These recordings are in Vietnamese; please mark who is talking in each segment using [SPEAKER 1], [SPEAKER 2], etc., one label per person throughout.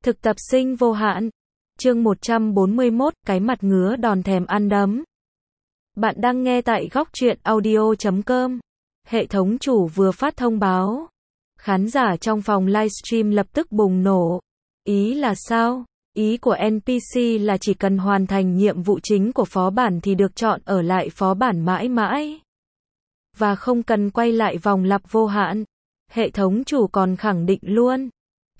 [SPEAKER 1] Thực tập sinh vô hạn. Chương 141, cái mặt ngứa đòn thèm ăn đấm. Bạn đang nghe tại góc truyện audio.com. Hệ thống chủ vừa phát thông báo. Khán giả trong phòng livestream lập tức bùng nổ. Ý là sao? Ý của NPC là chỉ cần hoàn thành nhiệm vụ chính của phó bản thì được chọn ở lại phó bản mãi mãi. Và không cần quay lại vòng lặp vô hạn. Hệ thống chủ còn khẳng định luôn.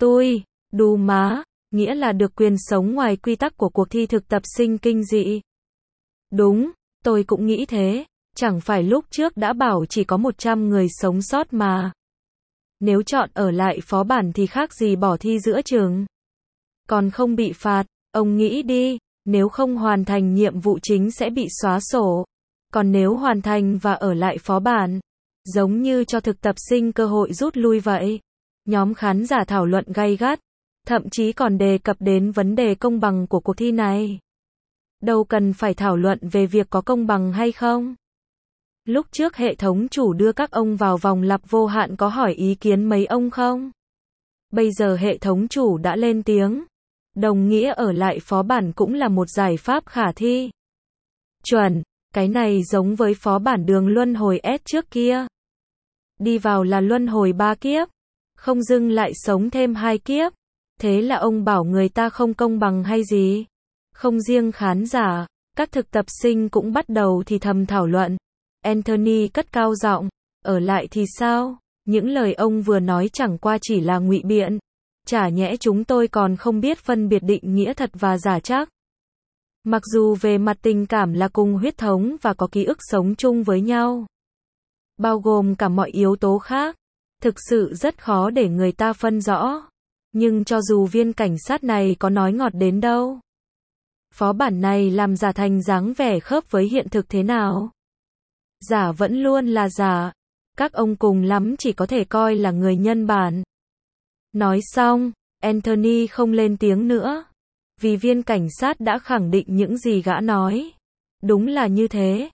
[SPEAKER 1] Đù má, nghĩa là được quyền sống ngoài quy tắc của cuộc thi thực tập sinh kinh dị. Đúng, tôi cũng nghĩ thế, chẳng phải lúc trước đã bảo chỉ có 100 người sống sót mà. Nếu chọn ở lại phó bản thì khác gì bỏ thi giữa chừng. Còn không bị phạt, ông nghĩ đi, nếu không hoàn thành nhiệm vụ chính sẽ bị xóa sổ. Còn nếu hoàn thành và ở lại phó bản, giống như cho thực tập sinh cơ hội rút lui vậy. Nhóm khán giả thảo luận gay gắt, thậm chí còn đề cập đến vấn đề công bằng của cuộc thi này. Đâu cần phải thảo luận về việc có công bằng hay không. Lúc trước hệ thống chủ đưa các ông vào vòng lặp vô hạn có hỏi ý kiến mấy ông không? Bây giờ hệ thống chủ đã lên tiếng. Đồng nghĩa ở lại phó bản cũng là một giải pháp khả thi. Chuẩn, cái này giống với phó bản đường luân hồi S trước kia. Đi vào là luân hồi 3 kiếp, không dưng lại sống thêm 2 kiếp. Thế là ông bảo người ta không công bằng hay gì? Không riêng khán giả, các thực tập sinh cũng bắt đầu thì thầm thảo luận. Anthony cất cao giọng, ở lại thì sao? Những lời ông vừa nói chẳng qua chỉ là ngụy biện. Chả nhẽ chúng tôi còn không biết phân biệt định nghĩa thật và giả chắc. Mặc dù về mặt tình cảm là cùng huyết thống và có ký ức sống chung với nhau, bao gồm cả mọi yếu tố khác, thực sự rất khó để người ta phân rõ. Nhưng cho dù viên cảnh sát này có nói ngọt đến đâu, phó bản này làm giả thành dáng vẻ khớp với hiện thực thế nào? Giả vẫn luôn là giả, các ông cùng lắm chỉ có thể coi là người nhân bản. Nói xong, Anthony không lên tiếng nữa, vì viên cảnh sát đã khẳng định những gì gã nói. Đúng là như thế.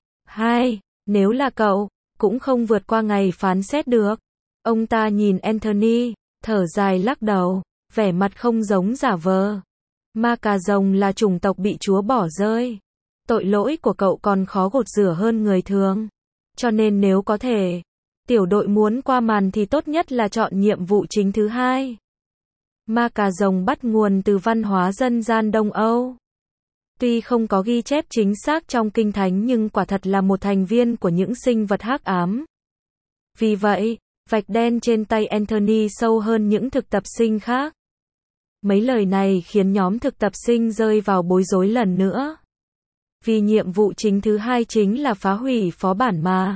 [SPEAKER 1] Nếu là cậu, cũng không vượt qua ngày phán xét được. Ông ta nhìn Anthony, thở dài lắc đầu, vẻ mặt không giống giả vờ. Ma cà rồng là chủng tộc bị Chúa bỏ rơi. Tội lỗi của cậu còn khó gột rửa hơn người thường. Cho nên nếu có thể, tiểu đội muốn qua màn thì tốt nhất là chọn nhiệm vụ chính thứ 2. Ma cà rồng bắt nguồn từ văn hóa dân gian Đông Âu. Tuy không có ghi chép chính xác trong kinh thánh nhưng quả thật là một thành viên của những sinh vật hắc ám. Vì vậy, vạch đen trên tay Anthony sâu hơn những thực tập sinh khác. Mấy lời này khiến nhóm thực tập sinh rơi vào bối rối lần nữa. Vì nhiệm vụ chính thứ 2 chính là phá hủy phó bản mà.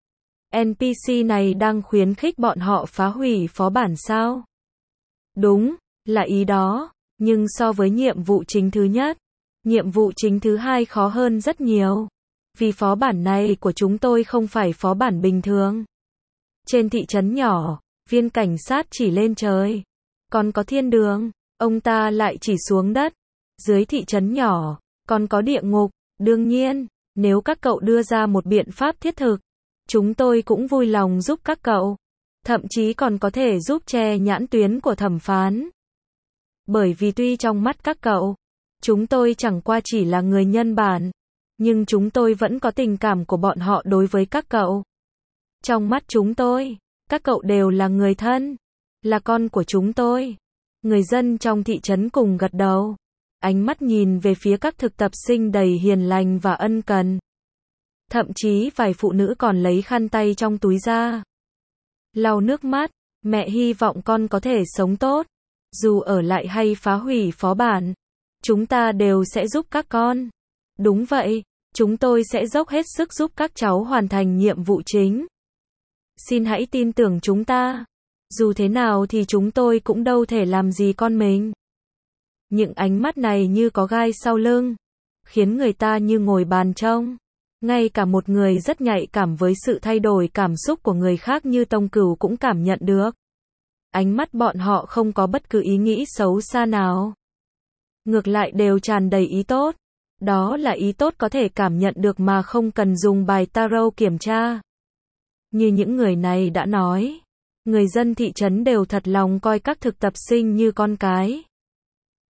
[SPEAKER 1] NPC này đang khuyến khích bọn họ phá hủy phó bản sao? Đúng, là ý đó, nhưng so với nhiệm vụ chính thứ nhất, nhiệm vụ chính thứ 2 khó hơn rất nhiều. Vì phó bản này của chúng tôi không phải phó bản bình thường. Trên thị trấn nhỏ, viên cảnh sát chỉ lên trời. Còn có thiên đường, ông ta lại chỉ xuống đất. Dưới thị trấn nhỏ, còn có địa ngục. Đương nhiên, nếu các cậu đưa ra một biện pháp thiết thực, chúng tôi cũng vui lòng giúp các cậu. Thậm chí còn có thể giúp che nhãn tuyến của thẩm phán. Bởi vì tuy trong mắt các cậu, chúng tôi chẳng qua chỉ là người nhân bản, nhưng chúng tôi vẫn có tình cảm của bọn họ đối với các cậu. Trong mắt chúng tôi, các cậu đều là người thân, là con của chúng tôi. Người dân trong thị trấn cùng gật đầu, ánh mắt nhìn về phía các thực tập sinh đầy hiền lành và ân cần. Thậm chí vài phụ nữ còn lấy khăn tay trong túi ra, lau nước mắt. Mẹ hy vọng con có thể sống tốt, dù ở lại hay phá hủy phó bản, chúng ta đều sẽ giúp các con. Đúng vậy, chúng tôi sẽ dốc hết sức giúp các cháu hoàn thành nhiệm vụ chính. Xin hãy tin tưởng chúng ta. Dù thế nào thì chúng tôi cũng đâu thể làm gì con mình. Những ánh mắt này như có gai sau lưng, khiến người ta như ngồi bàn trông. Ngay cả một người rất nhạy cảm với sự thay đổi cảm xúc của người khác như Tông Cửu cũng cảm nhận được. Ánh mắt bọn họ không có bất cứ ý nghĩ xấu xa nào. Ngược lại đều tràn đầy ý tốt. Đó là ý tốt có thể cảm nhận được mà không cần dùng bài tarot kiểm tra. Như những người này đã nói, người dân thị trấn đều thật lòng coi các thực tập sinh như con cái.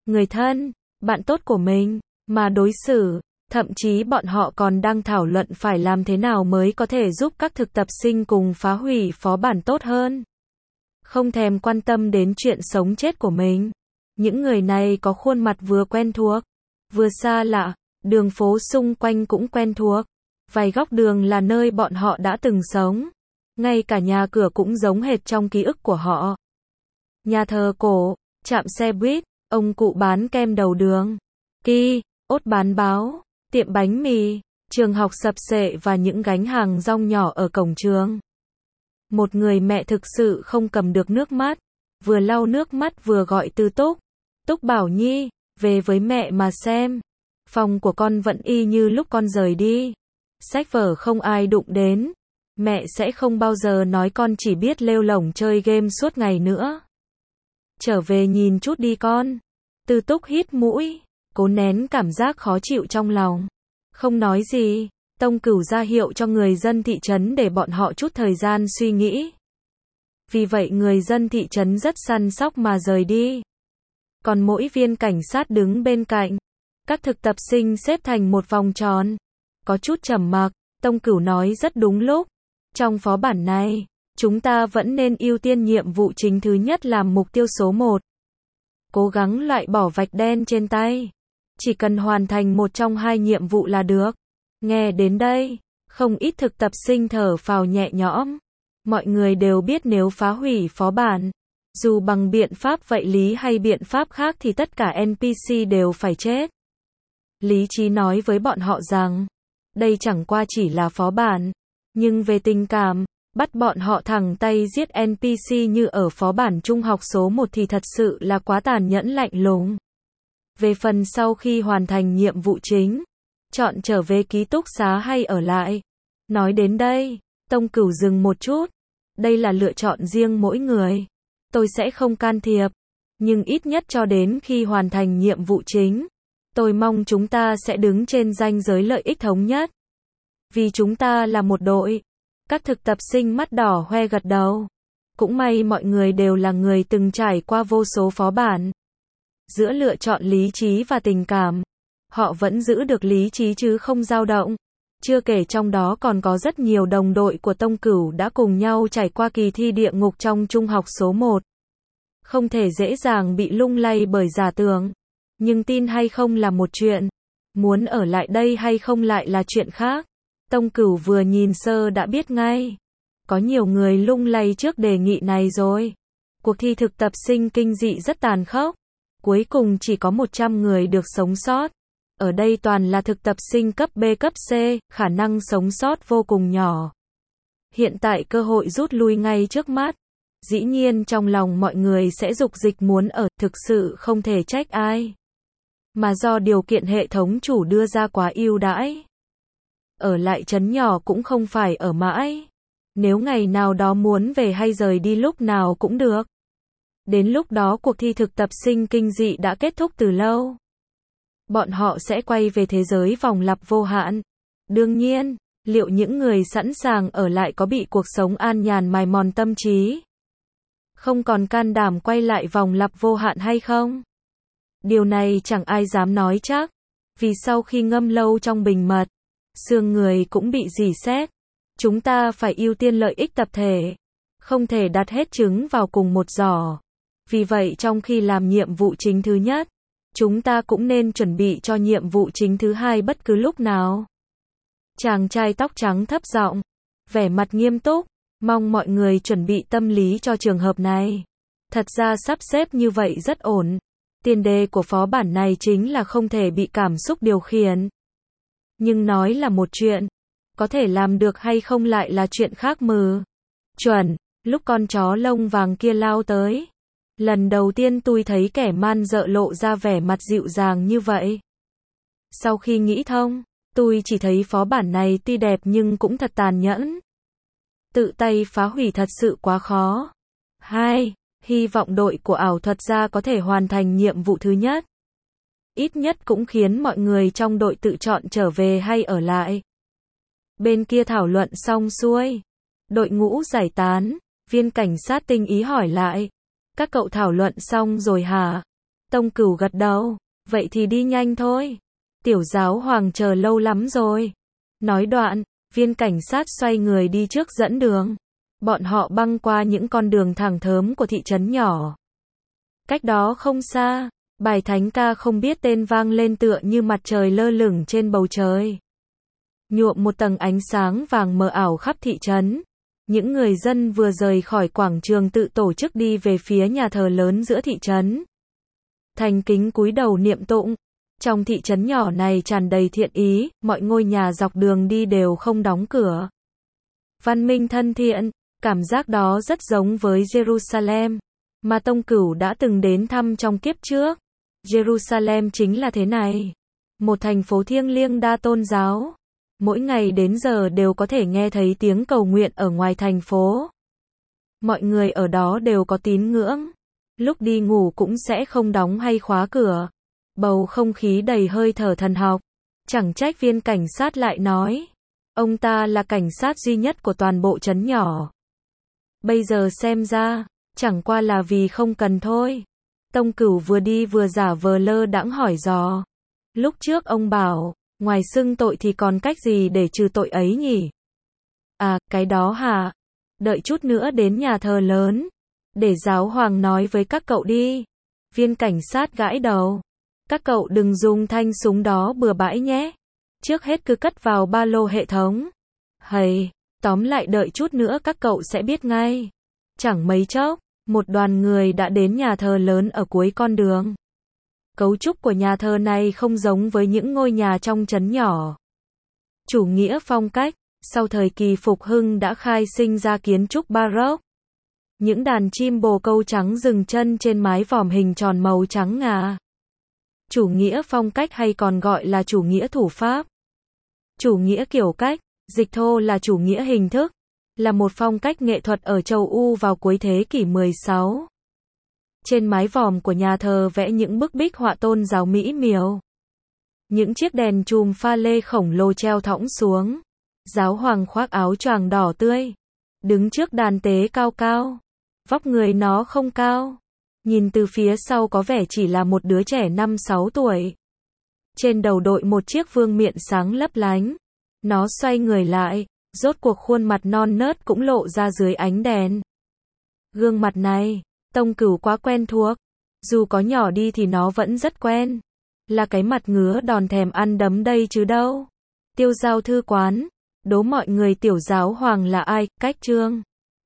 [SPEAKER 1] người thân, bạn tốt của mình, mà đối xử. Thậm chí bọn họ còn đang thảo luận phải làm thế nào mới có thể giúp các thực tập sinh cùng phá hủy phó bản tốt hơn. Không thèm quan tâm đến chuyện sống chết của mình. Những người này có khuôn mặt vừa quen thuộc, vừa xa lạ, đường phố xung quanh cũng quen thuộc. Vài góc đường là nơi bọn họ đã từng sống. Ngay cả nhà cửa cũng giống hệt trong ký ức của họ. Nhà thờ cổ, trạm xe buýt, ông cụ bán kem đầu đường, ốt bán báo, tiệm bánh mì, trường học sập xệ và những gánh hàng rong nhỏ ở cổng trường. Một người mẹ thực sự không cầm được nước mắt, vừa lau nước mắt vừa gọi từ Túc. Túc bảo Nhi, về với mẹ mà xem. Phòng của con vẫn y như lúc con rời đi. Sách vở không ai đụng đến. Mẹ sẽ không bao giờ nói con chỉ biết lêu lổng chơi game suốt ngày nữa. Trở về nhìn chút đi con. Từ Túc hít mũi, cố nén cảm giác khó chịu trong lòng. Không nói gì, Tông Cửu ra hiệu cho người dân thị trấn để bọn họ chút thời gian suy nghĩ. Vì vậy người dân thị trấn rất săn sóc mà rời đi. Còn mỗi viên cảnh sát đứng bên cạnh. Các thực tập sinh xếp thành một vòng tròn. Có chút trầm mặc, Tông Cửu nói rất đúng lúc. Trong phó bản này, chúng ta vẫn nên ưu tiên nhiệm vụ chính thứ nhất làm mục tiêu số 1. Cố gắng loại bỏ vạch đen trên tay. Chỉ cần hoàn thành một trong 2 nhiệm vụ là được. Nghe đến đây, không ít thực tập sinh thở phào nhẹ nhõm. Mọi người đều biết nếu phá hủy phó bản, dù bằng biện pháp vật lý hay biện pháp khác thì tất cả NPC đều phải chết. Lý trí nói với bọn họ rằng, đây chẳng qua chỉ là phó bản, nhưng về tình cảm, bắt bọn họ thẳng tay giết NPC như ở phó bản trung học số 1 thì thật sự là quá tàn nhẫn lạnh lùng. Về phần sau khi hoàn thành nhiệm vụ chính, chọn trở về ký túc xá hay ở lại. Nói đến đây, Tông Cửu dừng một chút. Đây là lựa chọn riêng mỗi người. Tôi sẽ không can thiệp. Nhưng ít nhất cho đến khi hoàn thành nhiệm vụ chính, tôi mong chúng ta sẽ đứng trên ranh giới lợi ích thống nhất. Vì chúng ta là một đội. Các thực tập sinh mắt đỏ hoe gật đầu. Cũng may mọi người đều là người từng trải qua vô số phó bản. Giữa lựa chọn lý trí và tình cảm, họ vẫn giữ được lý trí chứ không dao động. Chưa kể trong đó còn có rất nhiều đồng đội của Tông Cửu đã cùng nhau trải qua kỳ thi địa ngục trong trung học số 1. Không thể dễ dàng bị lung lay bởi giả tưởng. Nhưng tin hay không là một chuyện. Muốn ở lại đây hay không lại là chuyện khác. Tông Cửu vừa nhìn sơ đã biết ngay. Có nhiều người lung lay trước đề nghị này rồi. Cuộc thi thực tập sinh kinh dị rất tàn khốc. Cuối cùng chỉ có 100 người được sống sót. Ở đây toàn là thực tập sinh cấp B cấp C, khả năng sống sót vô cùng nhỏ. Hiện tại cơ hội rút lui ngay trước mắt. Dĩ nhiên trong lòng mọi người sẽ dục dịch muốn ở, thực sự không thể trách ai. Mà do điều kiện hệ thống chủ đưa ra quá ưu đãi. Ở lại trấn nhỏ cũng không phải ở mãi. Nếu ngày nào đó muốn về hay rời đi lúc nào cũng được. Đến lúc đó cuộc thi thực tập sinh kinh dị đã kết thúc từ lâu. Bọn họ sẽ quay về thế giới vòng lặp vô hạn. Đương nhiên, liệu những người sẵn sàng ở lại có bị cuộc sống an nhàn mài mòn tâm trí? Không còn can đảm quay lại vòng lặp vô hạn hay không? Điều này chẳng ai dám nói chắc. Vì sau khi ngâm lâu trong bình mật, xương người cũng bị rỉ sét. Chúng ta phải ưu tiên lợi ích tập thể. Không thể đặt hết trứng vào cùng một giỏ. Vì vậy trong khi làm nhiệm vụ chính thứ nhất, chúng ta cũng nên chuẩn bị cho nhiệm vụ chính thứ hai bất cứ lúc nào. Chàng trai tóc trắng thấp giọng, vẻ mặt nghiêm túc, mong mọi người chuẩn bị tâm lý cho trường hợp này. Thật ra sắp xếp như vậy rất ổn. Tiền đề của phó bản này chính là không thể bị cảm xúc điều khiển. Nhưng nói là một chuyện, có thể làm được hay không lại là chuyện khác mừ. Chuẩn, lúc con chó lông vàng kia lao tới. Lần đầu tiên tôi thấy kẻ man dợ lộ ra vẻ mặt dịu dàng như vậy. Sau khi nghĩ thông, tôi chỉ thấy phó bản này tuy đẹp nhưng cũng thật tàn nhẫn. Tự tay phá hủy thật sự quá khó. 2. Hy vọng đội của ảo thuật gia có thể hoàn thành nhiệm vụ thứ nhất. Ít nhất cũng khiến mọi người trong đội tự chọn trở về hay ở lại. Bên kia thảo luận xong xuôi. Đội ngũ giải tán, viên cảnh sát tinh ý hỏi lại. Các cậu thảo luận xong rồi hả? Tông Cửu gật đầu. Vậy thì đi nhanh thôi. Tiểu giáo hoàng chờ lâu lắm rồi. Nói đoạn, viên cảnh sát xoay người đi trước dẫn đường. Bọn họ băng qua những con đường thẳng thớm của thị trấn nhỏ. Cách đó không xa, bài thánh ca không biết tên vang lên tựa như mặt trời lơ lửng trên bầu trời. Nhuộm một tầng ánh sáng vàng mờ ảo khắp thị trấn. Những người dân vừa rời khỏi quảng trường tự tổ chức đi về phía nhà thờ lớn giữa thị trấn. Thành kính cúi đầu niệm tụng. Trong thị trấn nhỏ này tràn đầy thiện ý, mọi ngôi nhà dọc đường đi đều không đóng cửa. Văn minh thân thiện, cảm giác đó rất giống với Jerusalem, mà Tông Cửu đã từng đến thăm trong kiếp trước. Jerusalem chính là thế này. Một thành phố thiêng liêng đa tôn giáo. Mỗi ngày đến giờ đều có thể nghe thấy tiếng cầu nguyện ở ngoài thành phố. Mọi người ở đó đều có tín ngưỡng. Lúc đi ngủ cũng sẽ không đóng hay khóa cửa. Bầu không khí đầy hơi thở thần học. Chẳng trách viên cảnh sát lại nói. Ông ta là cảnh sát duy nhất của toàn bộ trấn nhỏ. Bây giờ xem ra, chẳng qua là vì không cần thôi. Tông Cửu vừa đi vừa giả vờ lơ đãng hỏi dò. Lúc trước ông bảo, ngoài xưng tội thì còn cách gì để trừ tội ấy nhỉ? À, cái đó hả? Đợi chút nữa đến nhà thờ lớn. Để giáo hoàng nói với các cậu đi. Viên cảnh sát gãi đầu. Các cậu đừng dùng thanh súng đó bừa bãi nhé. Trước hết cứ cất vào ba lô hệ thống. Hầy, tóm lại đợi chút nữa các cậu sẽ biết ngay. Chẳng mấy chốc, một đoàn người đã đến nhà thờ lớn ở cuối con đường. Cấu trúc của nhà thờ này không giống với những ngôi nhà trong trấn nhỏ. Chủ nghĩa phong cách, sau thời kỳ phục hưng đã khai sinh ra kiến trúc Baroque. Những đàn chim bồ câu trắng dừng chân trên mái vòm hình tròn màu trắng ngà. Chủ nghĩa phong cách hay còn gọi là chủ nghĩa thủ pháp. Chủ nghĩa kiểu cách, dịch thô là chủ nghĩa hình thức, là một phong cách nghệ thuật ở châu Âu vào cuối thế kỷ 16. Trên mái vòm của nhà thờ vẽ những bức bích họa tôn giáo mỹ miều. Những chiếc đèn chùm pha lê khổng lồ treo thõng xuống. Giáo hoàng khoác áo choàng đỏ tươi, đứng trước đàn tế cao cao. Vóc người nó không cao, nhìn từ phía sau có vẻ chỉ là một đứa trẻ 5-6 tuổi. Trên đầu đội một chiếc vương miện sáng lấp lánh. Nó xoay người lại, rốt cuộc khuôn mặt non nớt cũng lộ ra dưới ánh đèn. Gương mặt này, Tông Cửu quá quen thuộc. Dù có nhỏ đi thì nó vẫn rất quen. Là cái mặt ngứa đòn thèm ăn đấm đây chứ đâu. Tiêu Giao thư quán. Đố mọi người tiểu giáo hoàng là ai? Cách chương